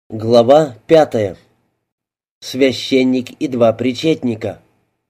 Глава 5. Священник и два причетника.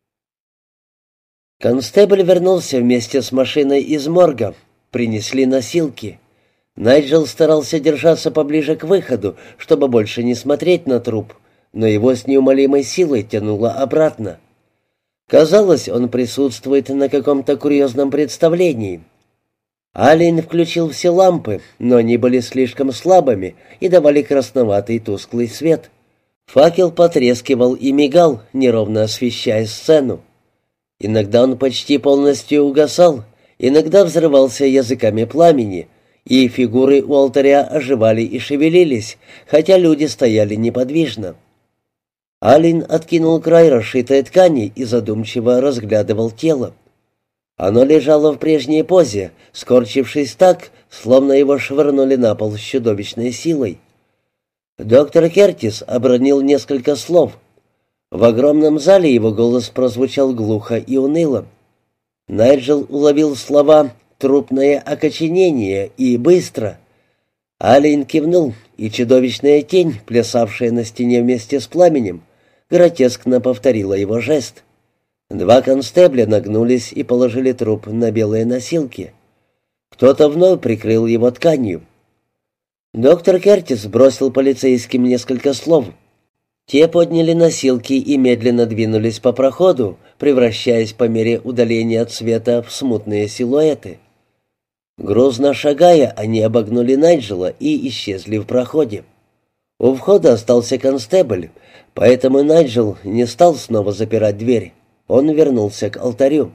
Констебль вернулся вместе с машиной из морга. Принесли носилки. Найджел старался держаться поближе к выходу, чтобы больше не смотреть на труп, но его с неумолимой силой тянуло обратно. Казалось, он присутствует на каком-то курьезном представлении. Аллен включил все лампы, но они были слишком слабыми и давали красноватый тусклый свет. Факел потрескивал и мигал, неровно освещая сцену. Иногда он почти полностью угасал, иногда взрывался языками пламени, и фигуры у алтаря оживали и шевелились, хотя люди стояли неподвижно. Аллен откинул край расшитой ткани и задумчиво разглядывал тело. Оно лежало в прежней позе, скорчившись так, словно его швырнули на пол с чудовищной силой. Доктор Кертис обронил несколько слов. В огромном зале его голос прозвучал глухо и уныло. Найджел уловил слова «трупное окоченение» и «быстро». Аллен кивнул, и чудовищная тень, плясавшая на стене вместе с пламенем, гротескно повторила его жест. Два констебля нагнулись и положили труп на белые носилки. Кто-то вновь прикрыл его тканью. Доктор Кертис бросил полицейским несколько слов. Те подняли носилки и медленно двинулись по проходу, превращаясь по мере удаления от света в смутные силуэты. Грузно шагая, они обогнули Найджела и исчезли в проходе. У входа остался констебль, поэтому Найджел не стал снова запирать дверь. Он вернулся к алтарю.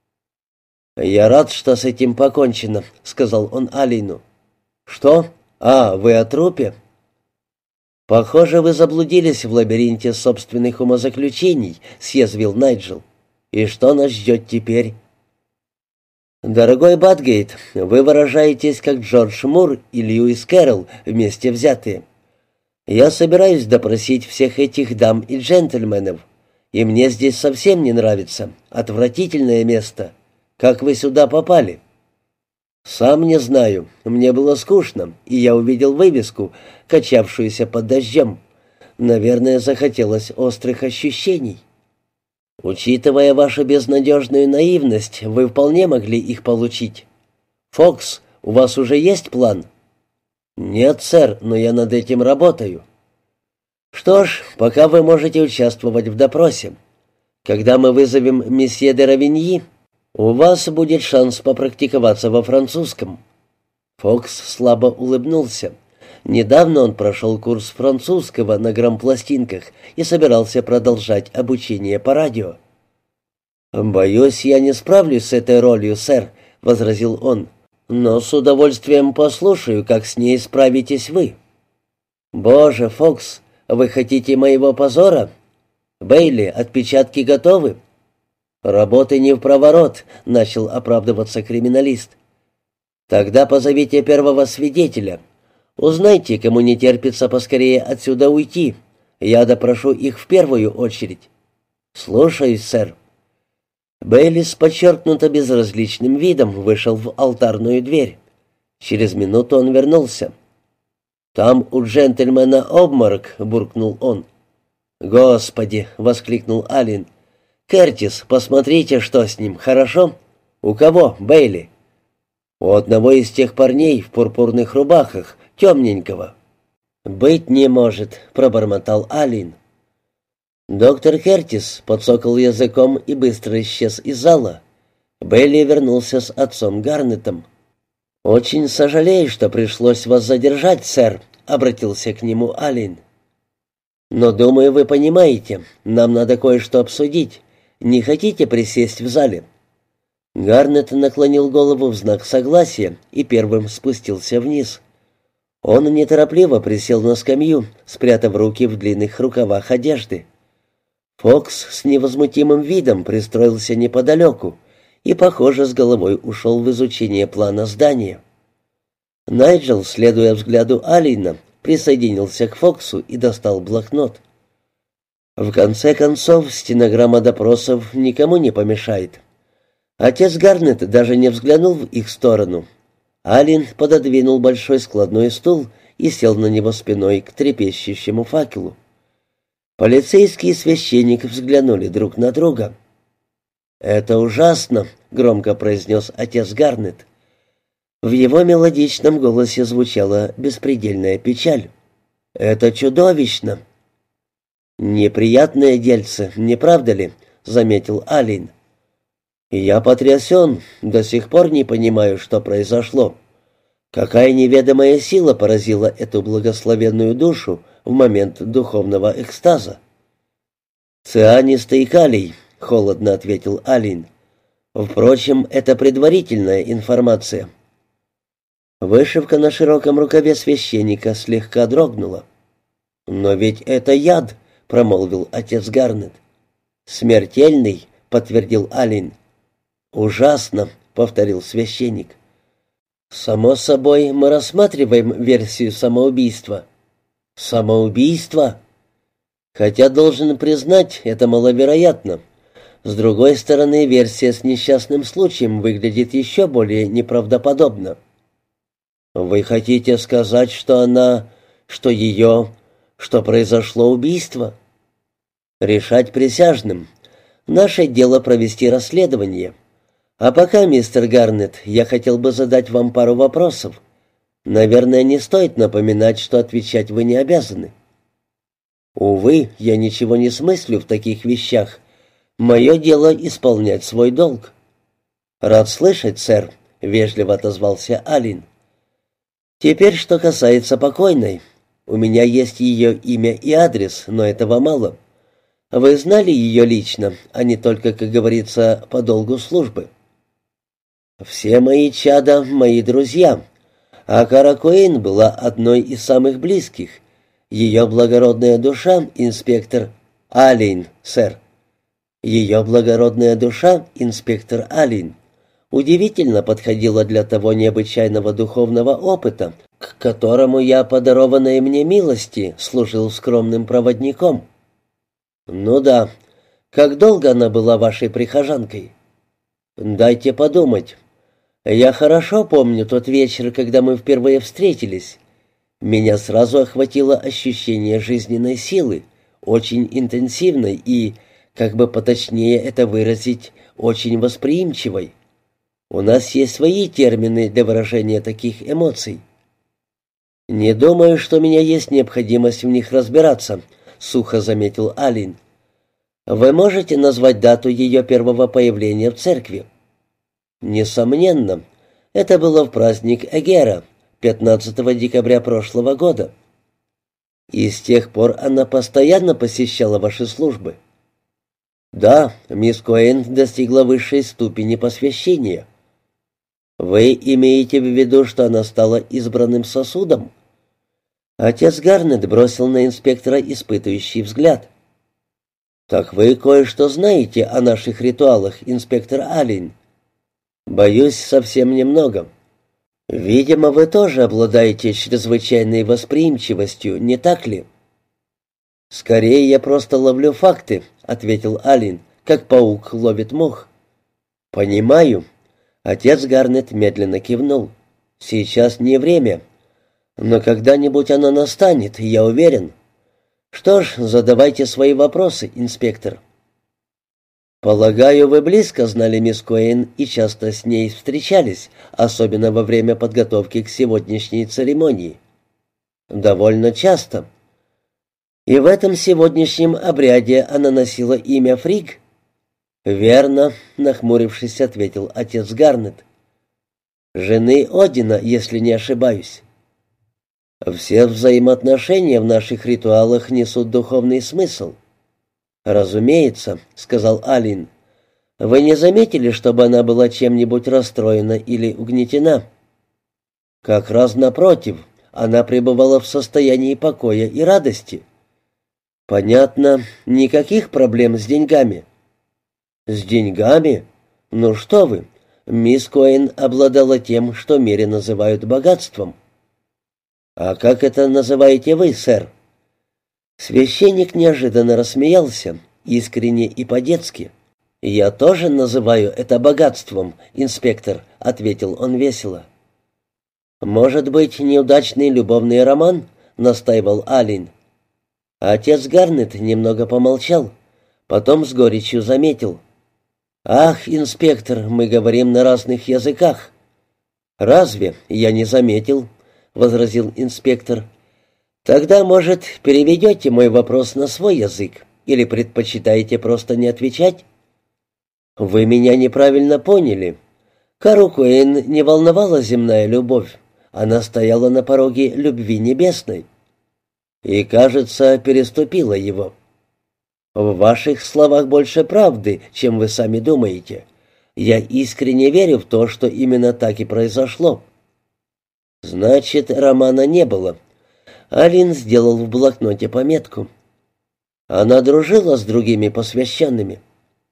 «Я рад, что с этим покончено», — сказал он Аллену. «Что? Вы о трупе?» «Похоже, вы заблудились в лабиринте собственных умозаключений», — съязвил Найджел. «И что нас ждет теперь?» «Дорогой Батгейт, вы выражаетесь как Джордж Мур и Льюис Кэрролл вместе взятые. Я собираюсь допросить всех этих дам и джентльменов, и мне здесь совсем не нравится. Отвратительное место. Как вы сюда попали?» «Сам не знаю. Мне было скучно, и я увидел вывеску, качавшуюся под дождем. Наверное, захотелось острых ощущений. Учитывая вашу безнадежную наивность, вы вполне могли их получить. Фокс, у вас уже есть план?» «Нет, сэр, но я над этим работаю». «Что ж, пока вы можете участвовать в допросе. Когда мы вызовем месье де Равиньи, у вас будет шанс попрактиковаться во французском». Фокс слабо улыбнулся. Недавно он прошел курс французского на грампластинках и собирался продолжать обучение по радио. «Боюсь, я не справлюсь с этой ролью, сэр», — возразил он. «Но с удовольствием послушаю, как с ней справитесь вы». «Боже, Фокс, вы хотите моего позора? Бейли, отпечатки готовы?» «Работы не впроворот», — начал оправдываться криминалист. «Тогда позовите первого свидетеля. Узнайте, кому не терпится поскорее отсюда уйти. Я допрошу их в первую очередь». «Слушаюсь, сэр». Бейли с подчеркнуто безразличным видом вышел в алтарную дверь. Через минуту он вернулся. «Там у джентльмена обморок», — буркнул он. «Господи!» — воскликнул Аллен. «Кертис, посмотрите, что с ним, хорошо?» «У кого, Бейли?» «У одного из тех парней в пурпурных рубахах, темненького». «Быть не может», — пробормотал Аллен. Доктор Кертис подсокал языком и быстро исчез из зала. Бейли вернулся с отцом Гарнетом. «Очень сожалею, что пришлось вас задержать, сэр», — обратился к нему Аллен. «Но, думаю, вы понимаете, нам надо кое-что обсудить. Не хотите присесть в зале?» Гарнет наклонил голову в знак согласия и первым спустился вниз. Он неторопливо присел на скамью, спрятав руки в длинных рукавах одежды. Фокс с невозмутимым видом пристроился неподалеку и, похоже, с головой ушел в изучение плана здания. Найджел, следуя взгляду Аллена, присоединился к Фоксу и достал блокнот. В конце концов, стенограмма допросов никому не помешает. Отец Гарнет даже не взглянул в их сторону. Аллен пододвинул большой складной стул и сел на него спиной к трепещущему факелу. Полицейский и священник взглянули друг на друга. «Это ужасно», — громко произнес отец Гарнет. В его мелодичном голосе звучала беспредельная печаль. «Это чудовищно!» «Неприятное дельце, не правда ли?» — заметил Алин. «Я потрясен, до сих пор не понимаю, что произошло. Какая неведомая сила поразила эту благословенную душу в момент духовного экстаза?» «Цианистый калий», — холодно ответил Алин. «Впрочем, это предварительная информация». Вышивка на широком рукаве священника слегка дрогнула. «Но ведь это яд», — промолвил отец Гарнет. «Смертельный», — подтвердил Алин. «Ужасно», — повторил священник. «Само собой, мы рассматриваем версию самоубийства». «Самоубийство?» «Хотя, должен признать, это маловероятно. С другой стороны, версия с несчастным случаем выглядит еще более неправдоподобно». «Вы хотите сказать, что что произошло убийство?» «Решать присяжным. Наше дело провести расследование. А пока, мистер Гарнет, я хотел бы задать вам пару вопросов. Наверное, не стоит напоминать, что отвечать вы не обязаны». «Увы, я ничего не смыслю в таких вещах. Мое дело исполнять свой долг». «Рад слышать, сэр», — вежливо отозвался Алин. «Теперь, что касается покойной. У меня есть ее имя и адрес, но этого мало. Вы знали ее лично, а не только, как говорится, по долгу службы?» «Все мои чада — мои друзья, а Кара Куин была одной из самых близких. Ее благородная душа — инспектор Алин, сэр. Ее благородная душа — инспектор Алин. Удивительно подходила для того необычайного духовного опыта, к которому я, по дарованной мне милости, служил скромным проводником». «Ну да. Как долго она была вашей прихожанкой?» «Дайте подумать. Я хорошо помню тот вечер, когда мы впервые встретились. Меня сразу охватило ощущение жизненной силы, очень интенсивной и, как бы поточнее это выразить, очень восприимчивой. У нас есть свои термины для выражения таких эмоций». «Не думаю, что у меня есть необходимость в них разбираться», — сухо заметил Алин. «Вы можете назвать дату ее первого появления в церкви?» «Несомненно. Это было в праздник Эгера, 15 декабря прошлого года». «И с тех пор она постоянно посещала ваши службы?» «Да, мисс Куин достигла высшей ступени посвящения». «Вы имеете в виду, что она стала избранным сосудом?» Отец Гарнет бросил на инспектора испытующий взгляд. «Так вы кое-что знаете о наших ритуалах, инспектор Аллен?» «Боюсь, совсем немного». «Видимо, вы тоже обладаете чрезвычайной восприимчивостью, не так ли?» «Скорее, я просто ловлю факты», — ответил Аллен, «как паук ловит мух». «Понимаю». Отец Гарнет медленно кивнул. «Сейчас не время. Но когда-нибудь оно настанет, я уверен. Что ж, задавайте свои вопросы, инспектор». «Полагаю, вы близко знали мисс Куин и часто с ней встречались, особенно во время подготовки к сегодняшней церемонии?» «Довольно часто». «И в этом сегодняшнем обряде она носила имя Фриг?» «Верно», — нахмурившись, ответил отец Гарнет. «Жены Одина, если не ошибаюсь». «Все взаимоотношения в наших ритуалах несут духовный смысл». «Разумеется», — сказал Алин. «Вы не заметили, чтобы она была чем-нибудь расстроена или угнетена?» «Как раз напротив, она пребывала в состоянии покоя и радости». «Понятно, никаких проблем с деньгами». «С деньгами? Ну что вы, мисс Куин обладала тем, что в мире называют богатством». «А как это называете вы, сэр?» Священник неожиданно рассмеялся, искренне и по-детски. «Я тоже называю это богатством, инспектор», — ответил он весело. «Может быть, неудачный любовный роман?» — настаивал Аллен. Отец Гарнет немного помолчал, потом с горечью заметил. «Ах, инспектор, мы говорим на разных языках». «Разве? Я не заметил», — возразил инспектор. «Тогда, может, переведете мой вопрос на свой язык, или предпочитаете просто не отвечать?» «Вы меня неправильно поняли. Кару Куэйн не волновала земная любовь. Она стояла на пороге любви небесной. И, кажется, переступила его. В ваших словах больше правды, чем вы сами думаете. Я искренне верю в то, что именно так и произошло». «Значит, романа не было». Аллен сделал в блокноте пометку. «Она дружила с другими посвященными».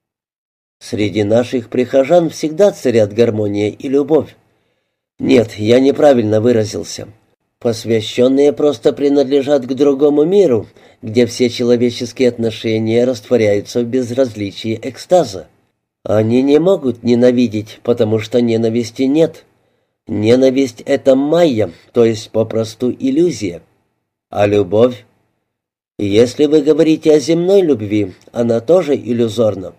«Среди наших прихожан всегда царят гармония и любовь. Нет, я неправильно выразился. Посвященные просто принадлежат к другому миру, где все человеческие отношения растворяются в безразличии экстаза. Они не могут ненавидеть, потому что ненависти нет. Ненависть — это майя, то есть попросту иллюзия. А любовь? Если вы говорите о земной любви, она тоже иллюзорна».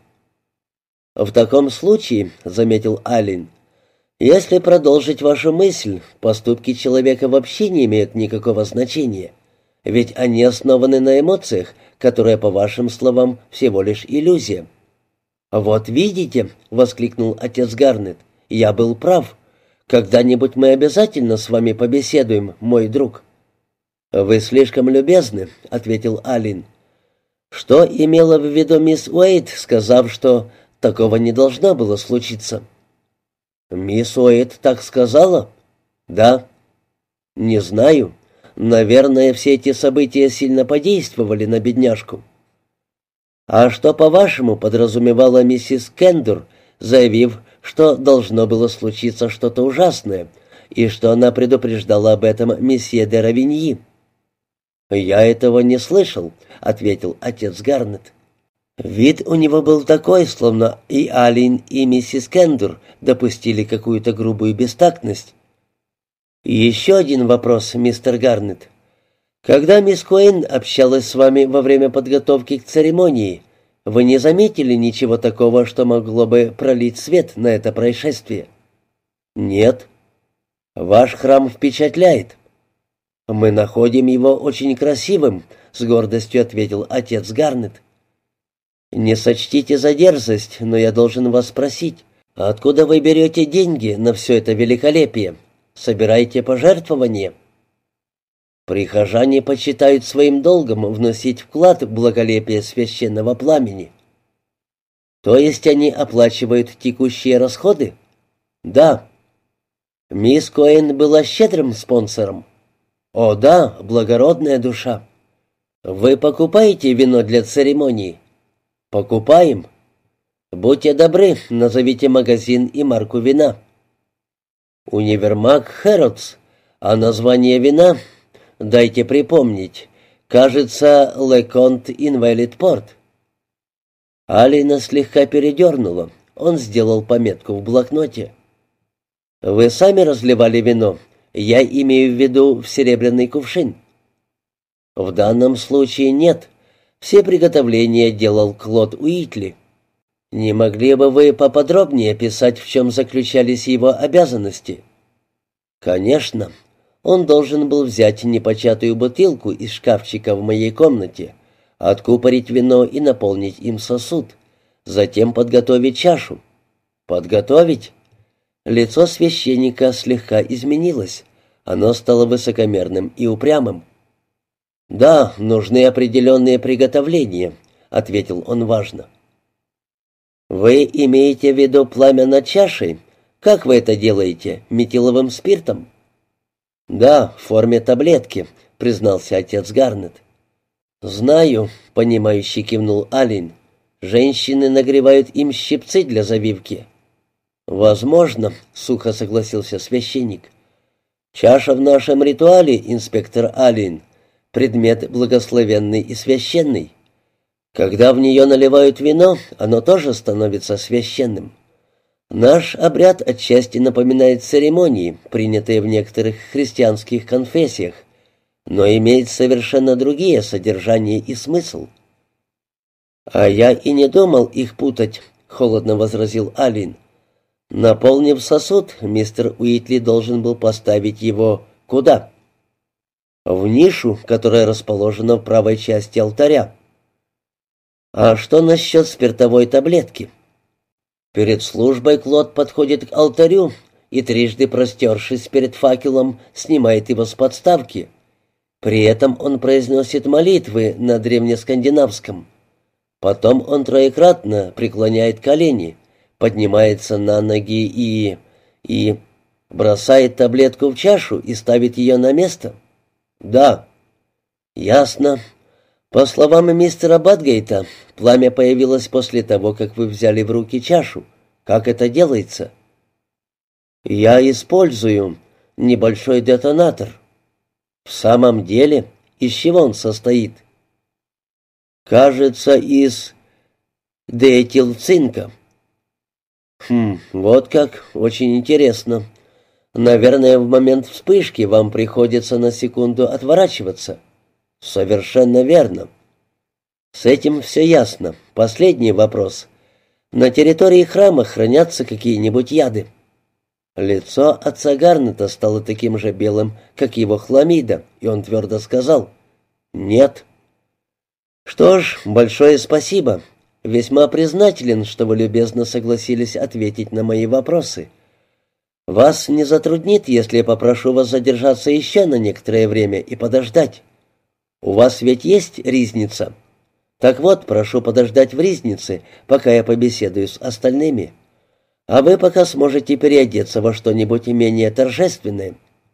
«В таком случае, — заметил Аллен, — если продолжить вашу мысль, поступки человека вообще не имеют никакого значения, ведь они основаны на эмоциях, которые, по вашим словам, всего лишь иллюзия». «Вот видите, — воскликнул отец Гарнет, — я был прав. Когда-нибудь мы обязательно с вами побеседуем, мой друг». «Вы слишком любезны», — ответил Аллен. «Что имела в виду мисс Уэйт, сказав, что такого не должно было случиться?» «Мисс Уэйт так сказала?» «Да». «Не знаю. Наверное, все эти события сильно подействовали на бедняжку». «А что, по-вашему, подразумевала миссис Кендур, заявив, что должно было случиться что-то ужасное, и что она предупреждала об этом месье де Равиньи?» «Я этого не слышал», — ответил отец Гарнет. Вид у него был такой, словно и Аллен, и миссис Кендур допустили какую-то грубую бестактность. «И еще один вопрос, мистер Гарнет. Когда мисс Куэйн общалась с вами во время подготовки к церемонии, вы не заметили ничего такого, что могло бы пролить свет на это происшествие?» «Нет». «Ваш храм впечатляет». «Мы находим его очень красивым», — с гордостью ответил отец Гарнет. «Не сочтите за дерзость, но я должен вас спросить, откуда вы берете деньги на все это великолепие? Собираете пожертвования?» «Прихожане почитают своим долгом вносить вклад в благолепие священного пламени». «То есть они оплачивают текущие расходы?» «Да». «Мисс Коэн была щедрым спонсором?» «О да, благородная душа». «Вы покупаете вино для церемонии?» «Покупаем». «Будьте добры, назовите магазин и марку вина». «Универмаг Хэрротс. А название вина? Дайте припомнить. Кажется, Леконт Инвалид Порт». Алина слегка передернула. Он сделал пометку в блокноте. «Вы сами разливали вино? Я имею в виду в серебряный кувшин». «В данном случае нет. Все приготовления делал Клод Уитли». «Не могли бы вы поподробнее описать, в чем заключались его обязанности?» «Конечно. Он должен был взять непочатую бутылку из шкафчика в моей комнате, откупорить вино и наполнить им сосуд, затем подготовить чашу». «Подготовить?» Лицо священника слегка изменилось. Оно стало высокомерным и упрямым. «Да, нужны определенные приготовления», — ответил он важно. «Вы имеете в виду пламя над чашей? Как вы это делаете? Метиловым спиртом?» «Да, в форме таблетки», — признался отец Гарнет. «Знаю», — понимающе кивнул Аллен. «Женщины нагревают им щипцы для завивки». «Возможно», — сухо согласился священник. «Чаша в нашем ритуале, инспектор Аллен, предмет благословенный и священный. Когда в нее наливают вино, оно тоже становится священным. Наш обряд отчасти напоминает церемонии, принятые в некоторых христианских конфессиях, но имеет совершенно другие содержание и смысл». «А я и не думал их путать», — холодно возразил Алин. «Наполнив сосуд, мистер Уитли должен был поставить его куда?» «В нишу, которая расположена в правой части алтаря». «А что насчет спиртовой таблетки?» Перед службой Клод подходит к алтарю и, трижды простершись перед факелом, снимает его с подставки. При этом он произносит молитвы на древнескандинавском. Потом он троекратно преклоняет колени, поднимается на ноги и бросает таблетку в чашу и ставит ее на место. «Да». «Ясно. По словам мистера Бадгейта, пламя появилось после того, как вы взяли в руки чашу. Как это делается?» «Я использую небольшой детонатор». «В самом деле? Из чего он состоит?» «Кажется, из диэтилцинка». Вот как, очень интересно. Наверное, в момент вспышки вам приходится на секунду отворачиваться». «Совершенно верно». «С этим все ясно. Последний вопрос. На территории храма хранятся какие-нибудь яды?» Лицо отца Гарнета стало таким же белым, как его хламида, и он твердо сказал: «Нет». «Что ж, большое спасибо. Весьма признателен, что вы любезно согласились ответить на мои вопросы. Вас не затруднит, если я попрошу вас задержаться еще на некоторое время и подождать? У вас ведь есть ризница? Так вот, прошу подождать в ризнице, пока я побеседую с остальными. А вы пока сможете переодеться во что-нибудь менее торжественное».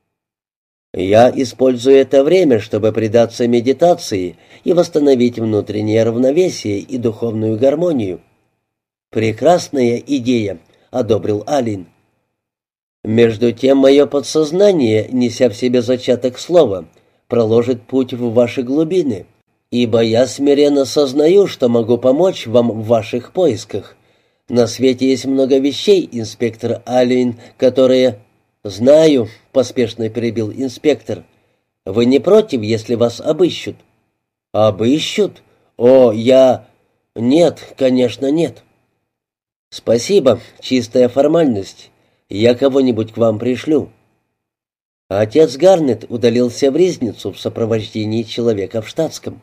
«Я использую это время, чтобы предаться медитации и восстановить внутреннее равновесие и духовную гармонию». «Прекрасная идея», — одобрил Алин. «Между тем мое подсознание, неся в себе зачаток слова, проложит путь в ваши глубины, ибо я смиренно сознаю, что могу помочь вам в ваших поисках. На свете есть много вещей, инспектор Алин, которые...» «Знаю», — поспешно перебил инспектор. «Вы не против, если вас обыщут?» «Обыщут? О, я...» «Нет, конечно, нет». «Спасибо, чистая формальность. Я кого-нибудь к вам пришлю». Отец Гарнет удалился в ризницу в сопровождении человека в штатском.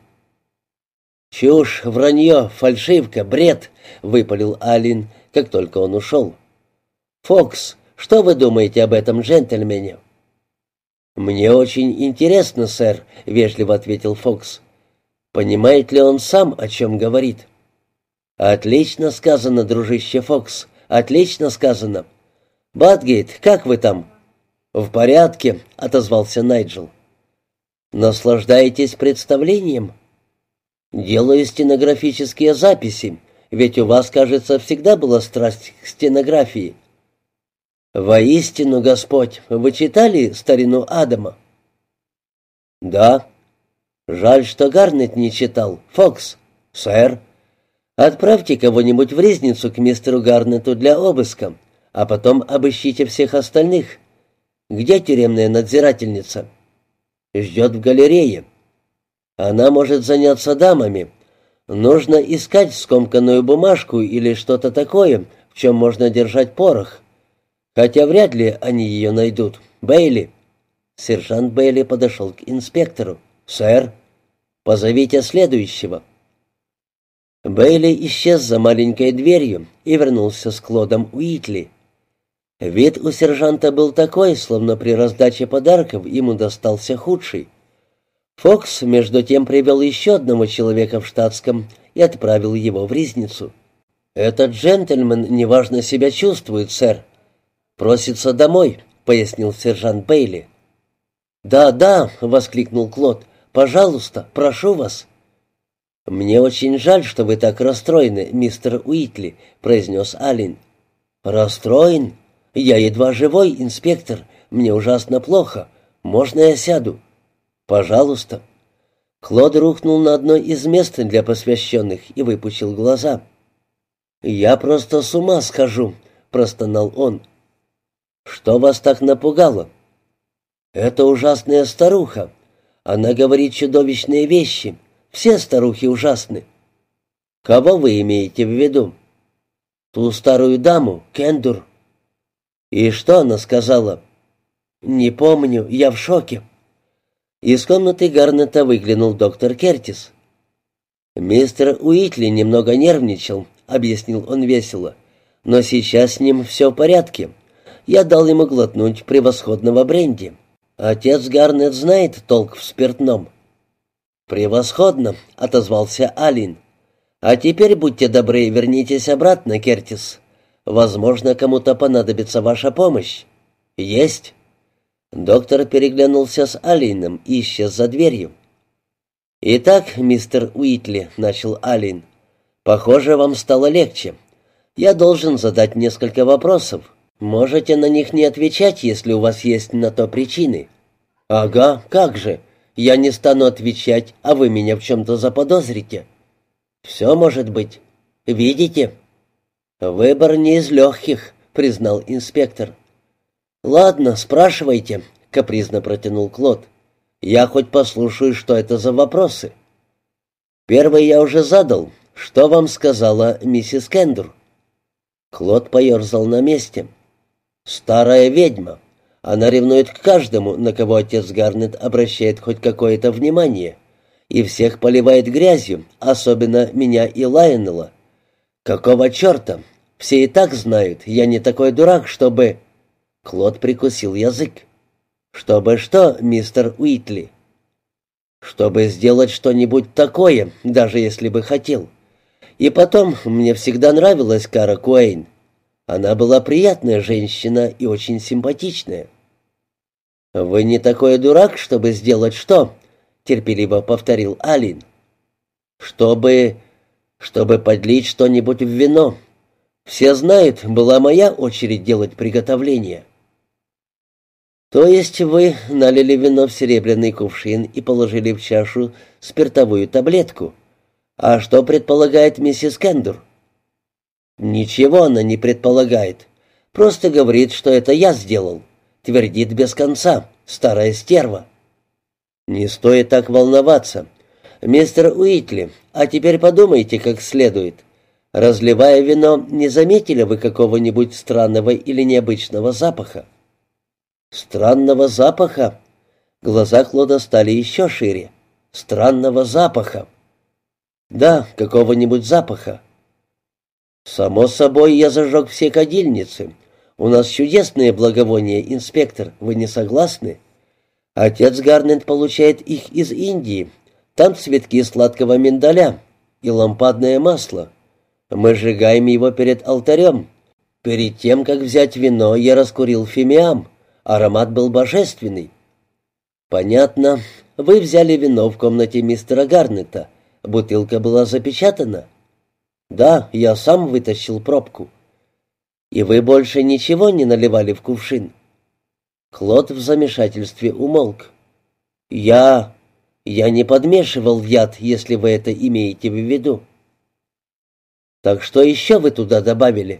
«Чушь, вранье, фальшивка, бред», — выпалил Алин, как только он ушел. «Фокс, что вы думаете об этом джентльмене?» «Мне очень интересно, сэр», — вежливо ответил Фокс. «Понимает ли он сам, о чем говорит?» «Отлично сказано, дружище Фокс, отлично сказано. Бадгейт, как вы там?» «В порядке», — отозвался Найджел. «Наслаждаетесь представлением?» «Делаю стенографические записи, ведь у вас, кажется, всегда была страсть к стенографии». «Воистину, Господь, вы читали старину Адама?» «Да». «Жаль, что Гарнет не читал. Фокс». «Сэр». «Отправьте кого-нибудь в ризницу к мистеру Гарнету для обыска, а потом обыщите всех остальных. Где тюремная надзирательница?» «Ждет в галерее». «Она может заняться дамами. Нужно искать скомканную бумажку или что-то такое, в чем можно держать порох. Хотя вряд ли они ее найдут. Бейли». Сержант Бейли подошел к инспектору. «Сэр, позовите следующего». Бейли исчез за маленькой дверью и вернулся с Клодом Уитли. Вид у сержанта был такой, словно при раздаче подарков ему достался худший. Фокс, между тем, привел еще одного человека в штатском и отправил его в ризницу. «Этот джентльмен неважно себя чувствует, сэр. Просится домой», — пояснил сержант Бейли. «Да, да», — воскликнул Клод. «Пожалуйста, прошу вас». «Мне очень жаль, что вы так расстроены, мистер Уитли», — произнес Алин. «Расстроен? Я едва живой, инспектор. Мне ужасно плохо. Можно я сяду?» «Пожалуйста». Клод рухнул на одно из мест для посвященных и выпучил глаза. «Я просто с ума схожу», простонал он. «Что вас так напугало?» «Это ужасная старуха. Она говорит чудовищные вещи. Все старухи ужасны». «Кого вы имеете в виду?» «Ту старую даму, Кендур». «И что она сказала?» «Не помню, я в шоке». Из комнаты Гарнета выглянул доктор Кертис. «Мистер Уитли немного нервничал», — объяснил он весело. «Но сейчас с ним все в порядке. Я дал ему глотнуть превосходного бренди. Отец Гарнет знает толк в спиртном». «Превосходно», — отозвался Алин. «А теперь, будьте добры, вернитесь обратно, Кертис. Возможно, кому-то понадобится ваша помощь». «Есть». Доктор переглянулся с Алином и исчез за дверью. «Итак, мистер Уитли», — начал Алин, — «похоже, вам стало легче. Я должен задать несколько вопросов. Можете на них не отвечать, если у вас есть на то причины». «Ага, как же. Я не стану отвечать, а вы меня в чем-то заподозрите». «Все может быть. Видите?» «Выбор не из легких», — признал инспектор. «Ладно, спрашивайте», — капризно протянул Клод. «Я хоть послушаю, что это за вопросы». «Первый я уже задал. Что вам сказала миссис Кендур?» Клод поерзал на месте. «Старая ведьма. Она ревнует к каждому, на кого отец Гарнет обращает хоть какое-то внимание, и всех поливает грязью, особенно меня и Лайонела. Какого черта? Все и так знают, я не такой дурак, чтобы...» Клод прикусил язык. «Чтобы что, мистер Уитли?» «Чтобы сделать что-нибудь такое, даже если бы хотел. И потом, мне всегда нравилась Кара Куэйн. Она была приятная женщина и очень симпатичная». «Вы не такой дурак, чтобы сделать что?» — терпеливо повторил Алин. «Чтобы подлить что-нибудь в вино. Все знают, была моя очередь делать приготовление». «То есть вы налили вино в серебряный кувшин и положили в чашу спиртовую таблетку? А что предполагает миссис Кендур?» «Ничего она не предполагает. Просто говорит, что это я сделал. Твердит без конца. Старая стерва». «Не стоит так волноваться. Мистер Уитли, а теперь подумайте как следует. Разливая вино, не заметили вы какого-нибудь странного или необычного запаха?» «Странного запаха?» Глаза Клода стали еще шире. «Странного запаха?» «Да, какого-нибудь запаха». «Само собой, я зажег все кадильницы. У нас чудесные благовония, инспектор, вы не согласны? Отец Гарнет получает их из Индии. Там цветки сладкого миндаля и лампадное масло. Мы сжигаем его перед алтарем. Перед тем, как взять вино, я раскурил фимиам. Аромат был божественный». «Понятно. Вы взяли вино в комнате мистера Гарнета. Бутылка была запечатана?» «Да, я сам вытащил пробку». «И вы больше ничего не наливали в кувшин?» Клод в замешательстве умолк. «Я не подмешивал яд, если вы это имеете в виду». «Так что еще вы туда добавили?»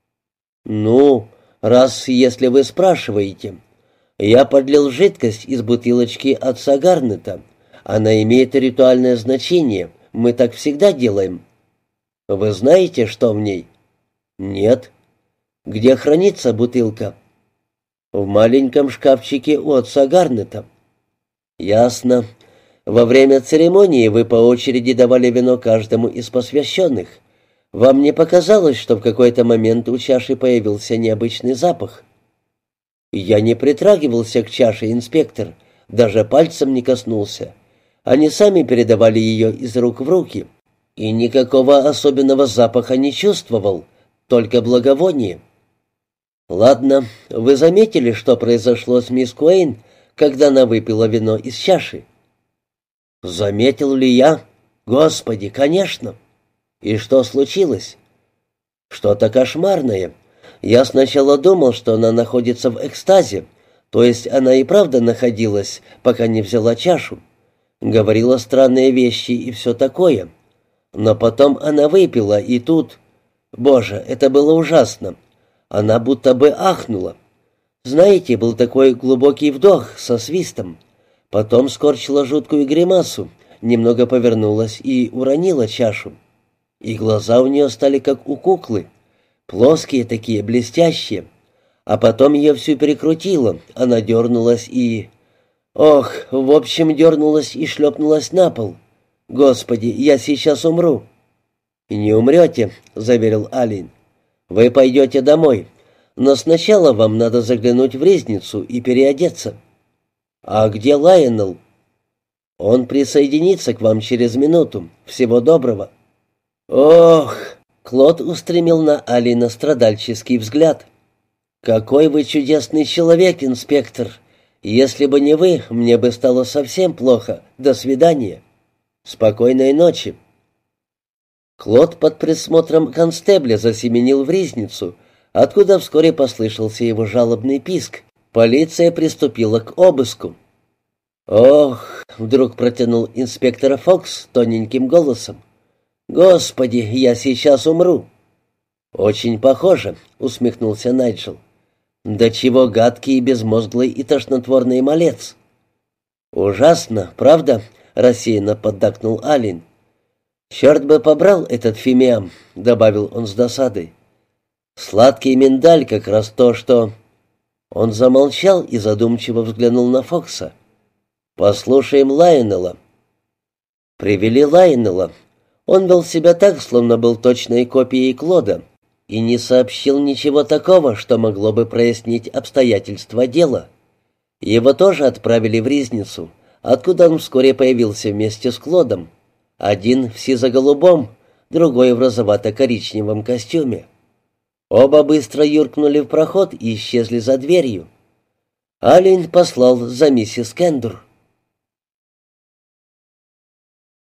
«Ну, если вы спрашиваете. Я подлил жидкость из бутылочки отца Гарнета. Она имеет ритуальное значение. Мы так всегда делаем». «Вы знаете, что в ней?» «Нет». «Где хранится бутылка?» «В маленьком шкафчике у отца Гарнета». «Ясно. Во время церемонии вы по очереди давали вино каждому из посвященных. Вам не показалось, что в какой-то момент у чаши появился необычный запах?» «Я не притрагивался к чаше, инспектор, даже пальцем не коснулся. Они сами передавали ее из рук в руки, и никакого особенного запаха не чувствовал, только благовоние». «Ладно, вы заметили, что произошло с мисс Куэйн, когда она выпила вино из чаши?» «Заметил ли я? Господи, конечно!» «И что случилось?» «Что-то кошмарное. Я сначала думал, что она находится в экстазе, то есть она и правда находилась, пока не взяла чашу. Говорила странные вещи и все такое. Но потом она выпила, и тут... Боже, это было ужасно. Она будто бы ахнула. Знаете, был такой глубокий вдох со свистом. Потом скорчила жуткую гримасу, немного повернулась и уронила чашу. И глаза у нее стали как у куклы, плоские такие, блестящие. А потом ее всю перекрутило, она дернулась и... Ох, в общем, дернулась и шлепнулась на пол. Господи, я сейчас умру. «Не умрете», — заверил Алин. «Вы пойдете домой, но сначала вам надо заглянуть в ризницу и переодеться». «А где Лайонелл?» «Он присоединится к вам через минуту. Всего доброго». «Ох!» — Клод устремил на Алина страдальческий взгляд. «Какой вы чудесный человек, инспектор! Если бы не вы, мне бы стало совсем плохо. До свидания. Спокойной ночи». Клод под присмотром констебля засеменил в ризницу, откуда вскоре послышался его жалобный писк. Полиция приступила к обыску. «Ох!» — вдруг протянул инспектор Фокс тоненьким голосом. «Господи, я сейчас умру!» «Очень похоже», — усмехнулся Найджел. «Да чего гадкий и безмозглый и тошнотворный малец!» «Ужасно, правда?» — рассеянно поддакнул Алин. «Черт бы побрал этот фимиам», — добавил он с досадой. «Сладкий миндаль как раз то, что...» Он замолчал и задумчиво взглянул на Фокса. «Послушаем Лайонелла». Привели Лайонелла. Он вел себя так, словно был точной копией Клода, и не сообщил ничего такого, что могло бы прояснить обстоятельства дела. Его тоже отправили в ризницу, откуда он вскоре появился вместе с Клодом. Один в сизо-голубом, другой в розовато-коричневом костюме. Оба быстро юркнули в проход и исчезли за дверью. Алин послал за миссис Кендур.